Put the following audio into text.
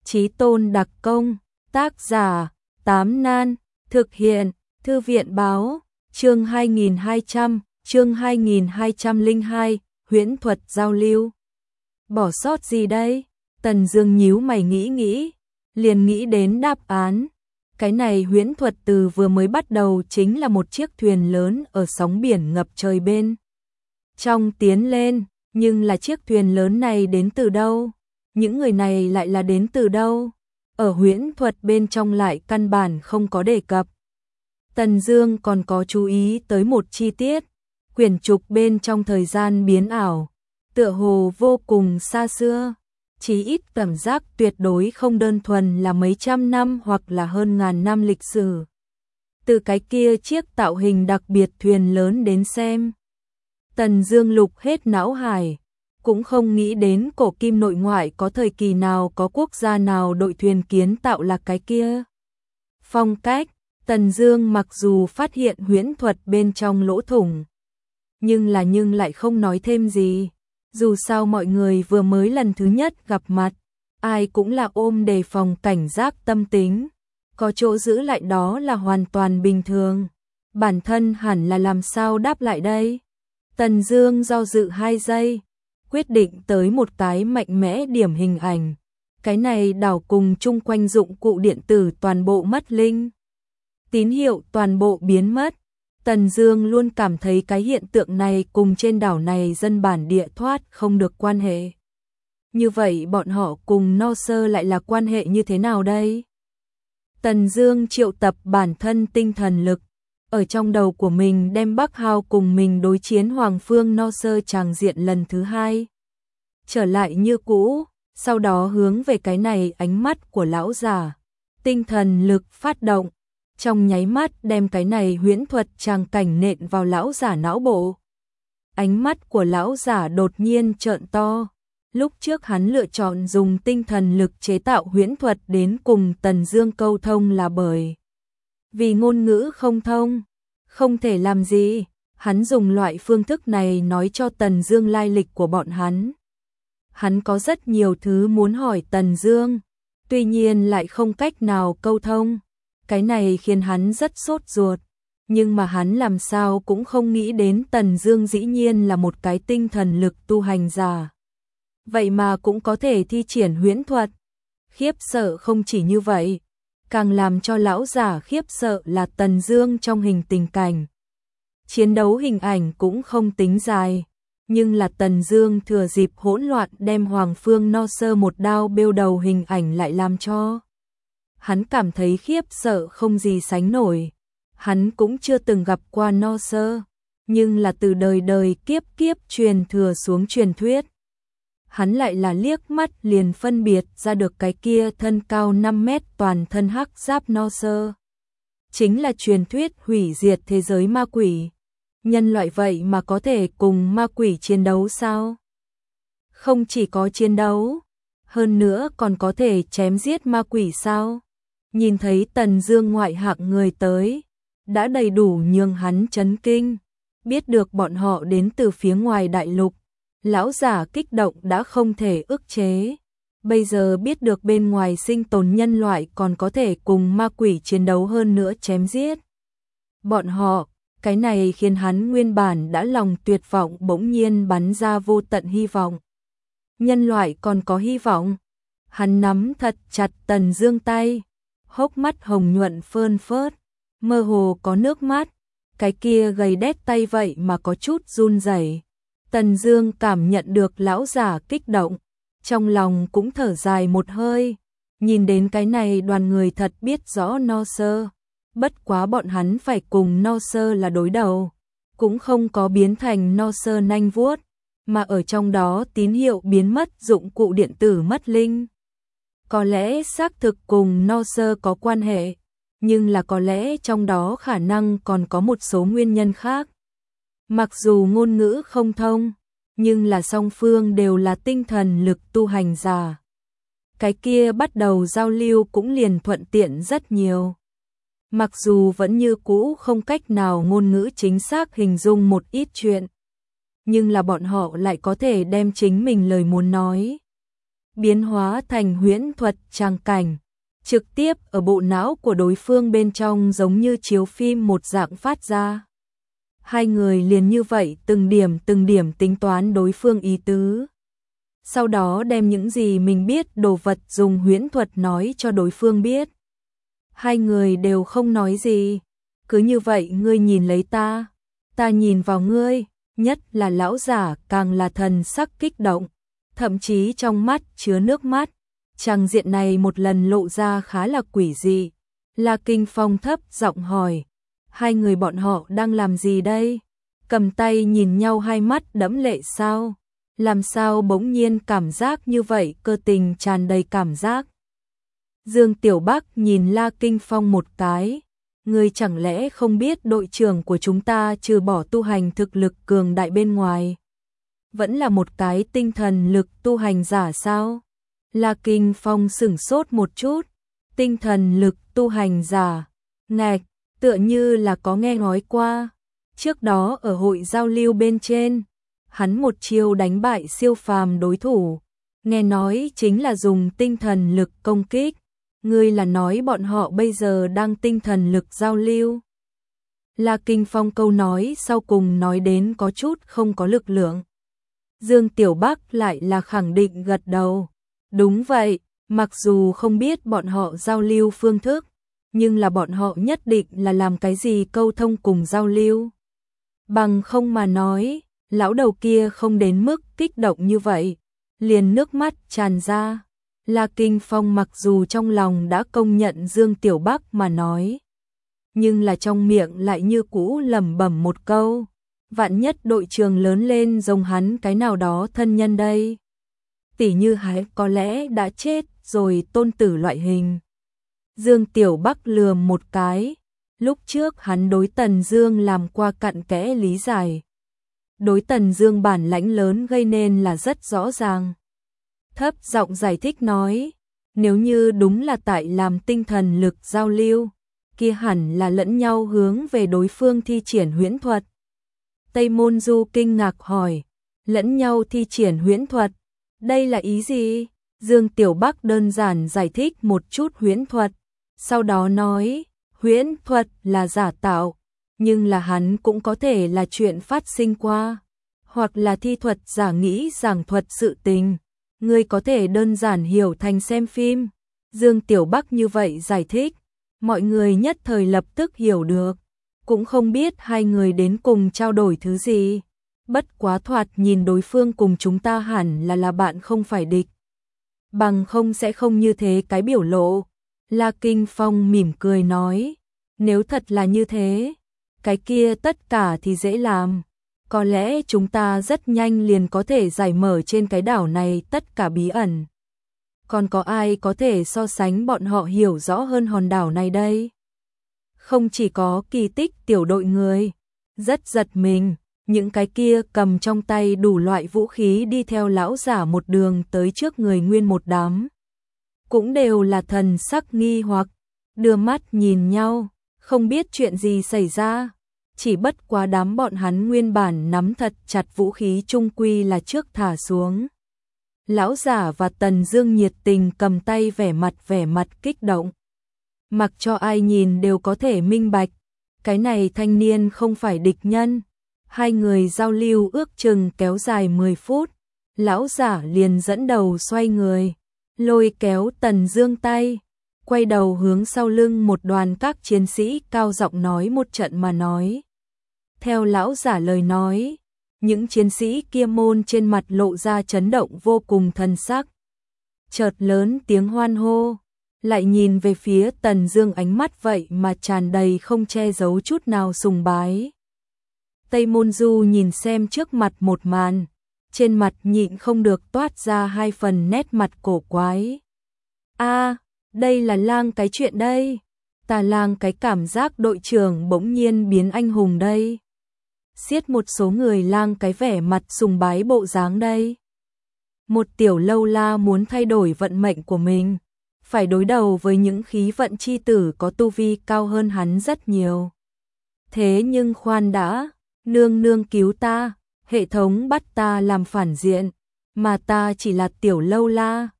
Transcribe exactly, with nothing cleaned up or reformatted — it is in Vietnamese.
Chí Tôn đặc công, tác giả, Tám Nan, thực hiện, Thư viện báo, chương hai nghìn hai trăm, chương hai nghìn hai trăm lẻ hai, huyễn thuật giao lưu. Bỏ sót gì đây? Tần Dương nhíu mày nghĩ nghĩ, liền nghĩ đến đáp án. Cái này huyễn thuật từ vừa mới bắt đầu chính là một chiếc thuyền lớn ở sóng biển ngập trời bên trong tiến lên, nhưng là chiếc thuyền lớn này đến từ đâu? Những người này lại là đến từ đâu? Ở huyễn thuật bên trong lại căn bản không có đề cập. Tần Dương còn có chú ý tới một chi tiết, quyển trục bên trong thời gian biến ảo, tựa hồ vô cùng xa xưa, chí ít cảm giác tuyệt đối không đơn thuần là mấy trăm năm hoặc là hơn ngàn năm lịch sử. Từ cái kia chiếc tạo hình đặc biệt thuyền lớn đến xem, Tần Dương lục hết não hải, cũng không nghĩ đến cổ kim nội ngoại có thời kỳ nào có quốc gia nào đội thuyền kiến tạo là cái kia. Phong cách, Tần Dương mặc dù phát hiện huyễn thuật bên trong lỗ thủng, nhưng là nhưng lại không nói thêm gì. Dù sao mọi người vừa mới lần thứ nhất gặp mặt, ai cũng là ôm đề phòng cảnh giác tâm tính, có chỗ giữ lại đó là hoàn toàn bình thường. Bản thân hẳn là làm sao đáp lại đây? Tần Dương do dự hai giây, quyết định tới một cái mạnh mẽ điểm hình ảnh. Cái này đảo cùng chung quanh dụng cụ điện tử toàn bộ mất linh. Tín hiệu toàn bộ biến mất. Tần Dương luôn cảm thấy cái hiện tượng này cùng trên đảo này dân bản địa thoát không được quan hệ. Như vậy bọn họ cùng No Sơ lại là quan hệ như thế nào đây? Tần Dương triệu tập bản thân tinh thần lực, ở trong đầu của mình đem Bắc Hao cùng mình đối chiến Hoàng Phương No Sơ tràng diện lần thứ hai. Trở lại như cũ, sau đó hướng về cái này ánh mắt của lão giả, tinh thần lực phát động, trong nháy mắt đem cái này huyễn thuật tràng cảnh nện vào lão giả não bộ. Ánh mắt của lão giả đột nhiên trợn to. Lúc trước hắn lựa chọn dùng tinh thần lực chế tạo huyễn thuật đến cùng Tần Dương câu thông là bởi vì ngôn ngữ không thông, không thể làm gì. Hắn dùng loại phương thức này nói cho Tần Dương lai lịch của bọn hắn. Hắn có rất nhiều thứ muốn hỏi Tần Dương, tuy nhiên lại không cách nào câu thông. Cái này khiến hắn rất sốt ruột, nhưng mà hắn làm sao cũng không nghĩ đến Tần Dương dĩ nhiên là một cái tinh thần lực tu hành giả. Vậy mà cũng có thể thi triển huyễn thuật. Khiếp sợ không chỉ như vậy, càng làm cho lão giả khiếp sợ là Tần Dương trong hình tình cảnh. Chiến đấu hình ảnh cũng không tính dài, nhưng là Tần Dương thừa dịp hỗn loạn đem Hoàng Phương No Sơ một đao bêu đầu hình ảnh lại làm cho hắn cảm thấy khiếp sợ không gì sánh nổi. Hắn cũng chưa từng gặp qua No Sơ, nhưng là từ đời đời kiếp kiếp truyền thừa xuống truyền thuyết. Hắn lại là liếc mắt liền phân biệt ra được cái kia thân cao năm mét toàn thân hắc giáp No Sơ. Chính là truyền thuyết hủy diệt thế giới ma quỷ. Nhân loại vậy mà có thể cùng ma quỷ chiến đấu sao? Không chỉ có chiến đấu, hơn nữa còn có thể chém giết ma quỷ sao? Nhìn thấy Tần Dương ngoại hạng người tới, đã đầy đủ nhường hắn chấn kinh. Biết được bọn họ đến từ phía ngoài đại lục, lão giả kích động đã không thể ức chế. Bây giờ biết được bên ngoài sinh tồn nhân loại còn có thể cùng ma quỷ chiến đấu hơn nữa chém giết bọn họ, cái này khiến hắn nguyên bản đã lòng tuyệt vọng bỗng nhiên bắn ra vô tận hy vọng. Nhân loại còn có hy vọng. Hắn nắm thật chặt Tần Dương tay, hốc mắt hồng nhuận phơn phớt, mơ hồ có nước mắt. Cái kia gầy đét tay vậy mà có chút run rẩy. Tần Dương cảm nhận được lão giả kích động, trong lòng cũng thở dài một hơi. Nhìn đến cái này đoàn người thật biết rõ No Sơ, bất quá bọn hắn phải cùng No Sơ là đối đầu, cũng không có biến thành No Sơ nanh vuốt, mà ở trong đó tín hiệu biến mất, dụng cụ điện tử mất linh. Có lẽ xác thực cùng No Sơ có quan hệ, nhưng là có lẽ trong đó khả năng còn có một số nguyên nhân khác. Mặc dù ngôn ngữ không thông, nhưng là song phương đều là tinh thần lực tu hành giả. Cái kia bắt đầu giao lưu cũng liền thuận tiện rất nhiều. Mặc dù vẫn như cũ không cách nào ngôn ngữ chính xác hình dung một ít chuyện, nhưng là bọn họ lại có thể đem chính mình lời muốn nói biến hóa thành huyễn thuật tràng cảnh, trực tiếp ở bộ não của đối phương bên trong giống như chiếu phim một dạng phát ra. Hai người liền như vậy từng điểm từng điểm tính toán đối phương ý tứ. Sau đó đem những gì mình biết đồ vật dùng huyễn thuật nói cho đối phương biết. Hai người đều không nói gì. Cứ như vậy ngươi nhìn lấy ta, ta nhìn vào ngươi, nhất là lão giả càng là thần sắc kích động, thậm chí trong mắt chứa nước mắt. Tràng diện này một lần lộ ra khá là quỷ dị. La Kinh Phong thấp giọng hỏi, hai người bọn họ đang làm gì đây? Cầm tay nhìn nhau hai mắt đẫm lệ sao? Làm sao bỗng nhiên cảm giác như vậy, cơ tình tràn đầy cảm giác. Dương Tiểu Bắc nhìn La Kinh Phong một cái, ngươi chẳng lẽ không biết đội trưởng của chúng ta trừ bỏ tu hành thực lực cường đại bên ngoài, vẫn là một cái tinh thần lực tu hành giả sao? La Kinh Phong sửng sốt một chút, tinh thần lực tu hành giả, ngạch, tựa như là có nghe nói qua. Trước đó ở hội giao lưu bên trên, hắn một chiêu đánh bại siêu phàm đối thủ, nghe nói chính là dùng tinh thần lực công kích. Ngươi là nói bọn họ bây giờ đang tinh thần lực giao lưu? La Kinh Phong câu nói sau cùng nói đến có chút không có lực lượng. Dương Tiểu Bắc lại là khẳng định gật đầu. Đúng vậy, mặc dù không biết bọn họ giao lưu phương thức, nhưng là bọn họ nhất định là làm cái gì câu thông cùng giao lưu. Bằng không mà nói, lão đầu kia không đến mức kích động như vậy, liền nước mắt tràn ra. La Kinh Phong mặc dù trong lòng đã công nhận Dương Tiểu Bắc mà nói, nhưng là trong miệng lại như cũ lẩm bẩm một câu, vạn nhất đội trường lớn lên giống hắn cái nào đó thân nhân đây. Tỷ như hắn có lẽ đã chết rồi, tôn tử loại hình. Dương Tiểu Bắc lườm một cái, lúc trước hắn đối Tần Dương làm qua cặn kẽ lý giải. Đối Tần Dương bản lãnh lớn gây nên là rất rõ ràng. Thấp giọng giải thích nói, nếu như đúng là tại làm tinh thần lực giao lưu, kia hẳn là lẫn nhau hướng về đối phương thi triển huyễn thuật. Tây Môn Du kinh ngạc hỏi, lẫn nhau thi triển huyễn thuật, đây là ý gì? Dương Tiểu Bắc đơn giản giải thích một chút huyễn thuật, sau đó nói, huyễn thuật là giả tạo, nhưng là hắn cũng có thể là chuyện phát sinh qua, hoặc là thi thuật giả nghĩ giảng thuật sự tình. Ngươi có thể đơn giản hiểu thành xem phim. Dương Tiểu Bắc như vậy giải thích, mọi người nhất thời lập tức hiểu được, cũng không biết hai người đến cùng trao đổi thứ gì. Bất quá thoạt nhìn đối phương cùng chúng ta hẳn là là bạn không phải địch. Bằng không sẽ không như thế cái biểu lộ. La Kinh Phong mỉm cười nói, nếu thật là như thế, cái kia tất cả thì dễ làm. Có lẽ chúng ta rất nhanh liền có thể giải mở trên cái đảo này tất cả bí ẩn. Còn có ai có thể so sánh bọn họ hiểu rõ hơn hòn đảo này đây? Không chỉ có Kỳ Tích tiểu đội người, rất giật mình, những cái kia cầm trong tay đủ loại vũ khí đi theo lão giả một đường tới trước người nguyên một đám. Cũng đều là thần sắc nghi hoặc, đưa mắt nhìn nhau, không biết chuyện gì xảy ra. Chỉ bất quá đám bọn hắn nguyên bản nắm thật chặt vũ khí trung quy là trước thả xuống. Lão giả và Tần Dương nhiệt tình cầm tay, vẻ mặt vẻ mặt kích động. Mặc cho ai nhìn đều có thể minh bạch, cái này thanh niên không phải địch nhân. Hai người giao lưu ước chừng kéo dài mười phút, lão giả liền dẫn đầu xoay người, lôi kéo Tần Dương tay, quay đầu hướng sau lưng một đoàn các chiến sĩ cao giọng nói một trận mà nói. Theo lão giả lời nói, những chiến sĩ kia môn trên mặt lộ ra chấn động vô cùng thần sắc. Chợt lớn tiếng hoan hô, lại nhìn về phía Tần Dương, ánh mắt vậy mà tràn đầy không che giấu chút nào sùng bái. Tây Môn Du nhìn xem trước mặt một màn, trên mặt nhịn không được toát ra hai phần nét mặt cổ quái. A, đây là lang cái chuyện đây, ta lang cái cảm giác đội trưởng bỗng nhiên biến anh hùng đây. Xiết một số người lang cái vẻ mặt sùng bái bộ dáng đây. Một tiểu lâu la muốn thay đổi vận mệnh của mình, phải đối đầu với những khí vận chi tử có tu vi cao hơn hắn rất nhiều. Thế nhưng khoan đã, nương nương cứu ta, hệ thống bắt ta làm phản diện, mà ta chỉ là tiểu lâu la,